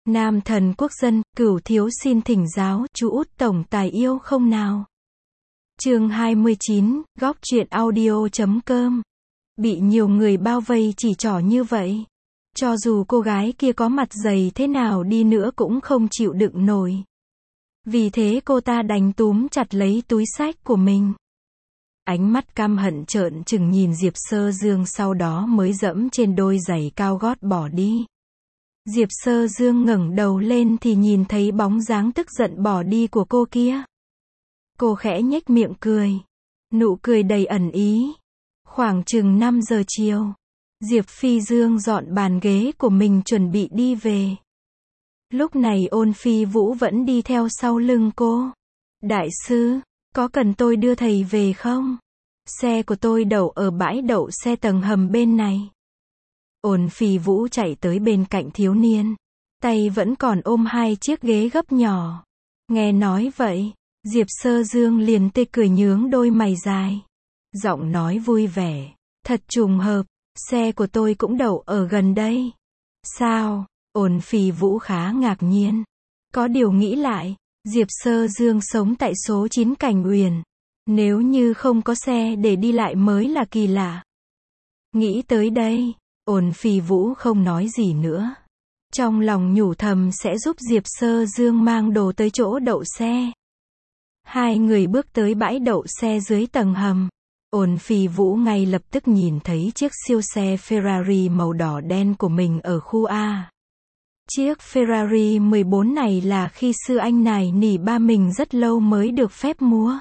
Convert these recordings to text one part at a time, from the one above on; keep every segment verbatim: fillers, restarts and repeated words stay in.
Nam thần quốc dân, cửu thiếu xin thỉnh giáo, chú út tổng tài yêu không nào? Chương hai mươi chín, góc truyện audio chấm com. Bị nhiều người bao vây chỉ trỏ như vậy. Cho dù cô gái kia có mặt dày thế nào đi nữa cũng không chịu đựng nổi. Vì thế cô ta đành túm chặt lấy túi xách của mình. Ánh mắt căm hận trợn trừng nhìn Diệp Sơ Dương, sau đó mới dẫm trên đôi giày cao gót bỏ đi. Diệp Sơ Dương ngẩng đầu lên thì nhìn thấy bóng dáng tức giận bỏ đi của cô kia. Cô khẽ nhếch miệng cười. Nụ cười đầy ẩn ý. Khoảng chừng năm giờ chiều, Diệp Phi Dương dọn bàn ghế của mình chuẩn bị đi về. Lúc này Ôn Phi Vũ vẫn đi theo sau lưng cô. Đại sư, có cần tôi đưa thầy về không? Xe của tôi đậu ở bãi đậu xe tầng hầm bên này. Ôn Phi Vũ chạy tới bên cạnh thiếu niên. Tay vẫn còn ôm hai chiếc ghế gấp nhỏ. Nghe nói vậy, Diệp Sơ Dương liền tê cười nhướng đôi mày dài. Giọng nói vui vẻ. Thật trùng hợp, xe của tôi cũng đậu ở gần đây. Sao? Ôn Phi Vũ khá ngạc nhiên. Có điều nghĩ lại, Diệp Sơ Dương sống tại số chín Cảnh Uyển. Nếu như không có xe để đi lại mới là kỳ lạ. Nghĩ tới đây, Ôn Phi Vũ không nói gì nữa. Trong lòng nhủ thầm sẽ giúp Diệp Sơ Dương mang đồ tới chỗ đậu xe. Hai người bước tới bãi đậu xe dưới tầng hầm. Ôn Phi Vũ ngay lập tức nhìn thấy chiếc siêu xe Ferrari màu đỏ đen của mình ở khu A. Chiếc Ferrari mười bốn này là khi xưa anh này nỉ ba mình rất lâu mới được phép mua.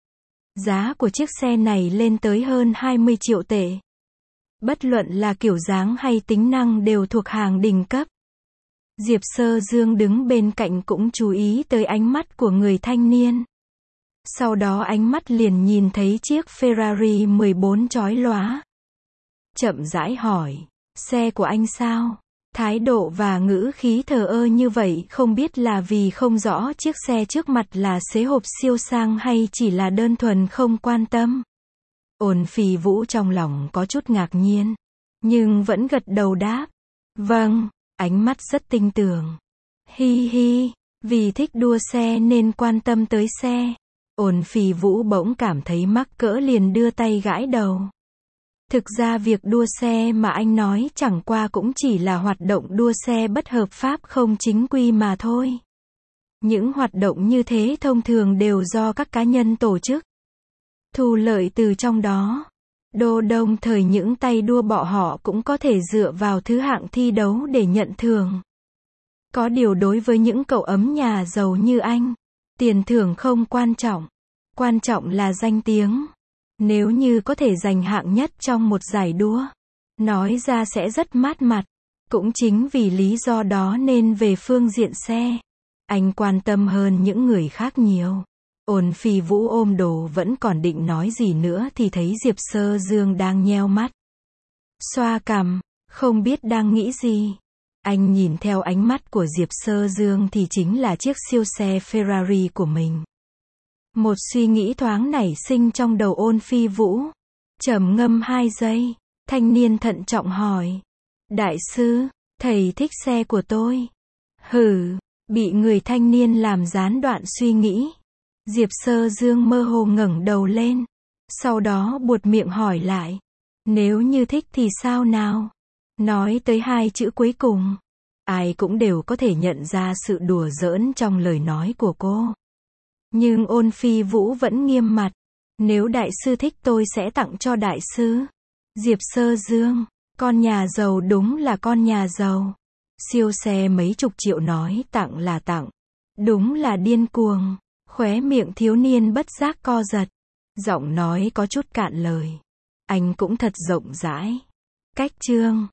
Giá của chiếc xe này lên tới hơn hai mươi triệu tệ. Bất luận là kiểu dáng hay tính năng đều thuộc hàng đỉnh cấp. Diệp Sơ Dương đứng bên cạnh cũng chú ý tới ánh mắt của người thanh niên. Sau đó ánh mắt liền nhìn thấy chiếc Ferrari mười bốn chói lóa. Chậm rãi hỏi, xe của anh sao? Thái độ và ngữ khí thờ ơ như vậy không biết là vì không rõ chiếc xe trước mặt là xế hộp siêu sang hay chỉ là đơn thuần không quan tâm. Ôn Phi Vũ trong lòng có chút ngạc nhiên, nhưng vẫn gật đầu đáp. Vâng, ánh mắt rất tinh tường. Hi hi, vì thích đua xe nên quan tâm tới xe. Ôn Phi Vũ bỗng cảm thấy mắc cỡ liền đưa tay gãi đầu. Thực ra việc đua xe mà anh nói chẳng qua cũng chỉ là hoạt động đua xe bất hợp pháp không chính quy mà thôi. Những hoạt động như thế thông thường đều do các cá nhân tổ chức. Thu lợi từ trong đó. Đô đồng thời những tay đua bọ họ cũng có thể dựa vào thứ hạng thi đấu để nhận thưởng. Có điều đối với những cậu ấm nhà giàu như anh, tiền thưởng không quan trọng. Quan trọng là danh tiếng. Nếu như có thể giành hạng nhất trong một giải đua, nói ra sẽ rất mát mặt. Cũng chính vì lý do đó nên về phương diện xe, anh quan tâm hơn những người khác nhiều. Ôn Phi Vũ ôm đồ vẫn còn định nói gì nữa thì thấy Diệp Sơ Dương đang nheo mắt. Xoa cằm, không biết đang nghĩ gì. Anh nhìn theo ánh mắt của Diệp Sơ Dương thì chính là chiếc siêu xe Ferrari của mình. Một suy nghĩ thoáng nảy sinh trong đầu Ôn Phi Vũ. Trầm ngâm hai giây, thanh niên thận trọng hỏi. Đại sư, thầy thích xe của tôi? Hừ, bị người thanh niên làm gián đoạn suy nghĩ. Diệp Sơ Dương mơ hồ ngẩng đầu lên. Sau đó buột miệng hỏi lại. Nếu như thích thì sao nào? Nói tới hai chữ cuối cùng, ai cũng đều có thể nhận ra sự đùa giỡn trong lời nói của cô. Nhưng Ôn Phi Vũ vẫn nghiêm mặt. Nếu đại sư thích tôi sẽ tặng cho đại sư. Diệp Sơ Dương, con nhà giàu đúng là con nhà giàu. Siêu xe mấy chục triệu nói tặng là tặng. Đúng là điên cuồng. Khóe miệng thiếu niên bất giác co giật. Giọng nói có chút cạn lời. Anh cũng thật rộng rãi. Cách chương.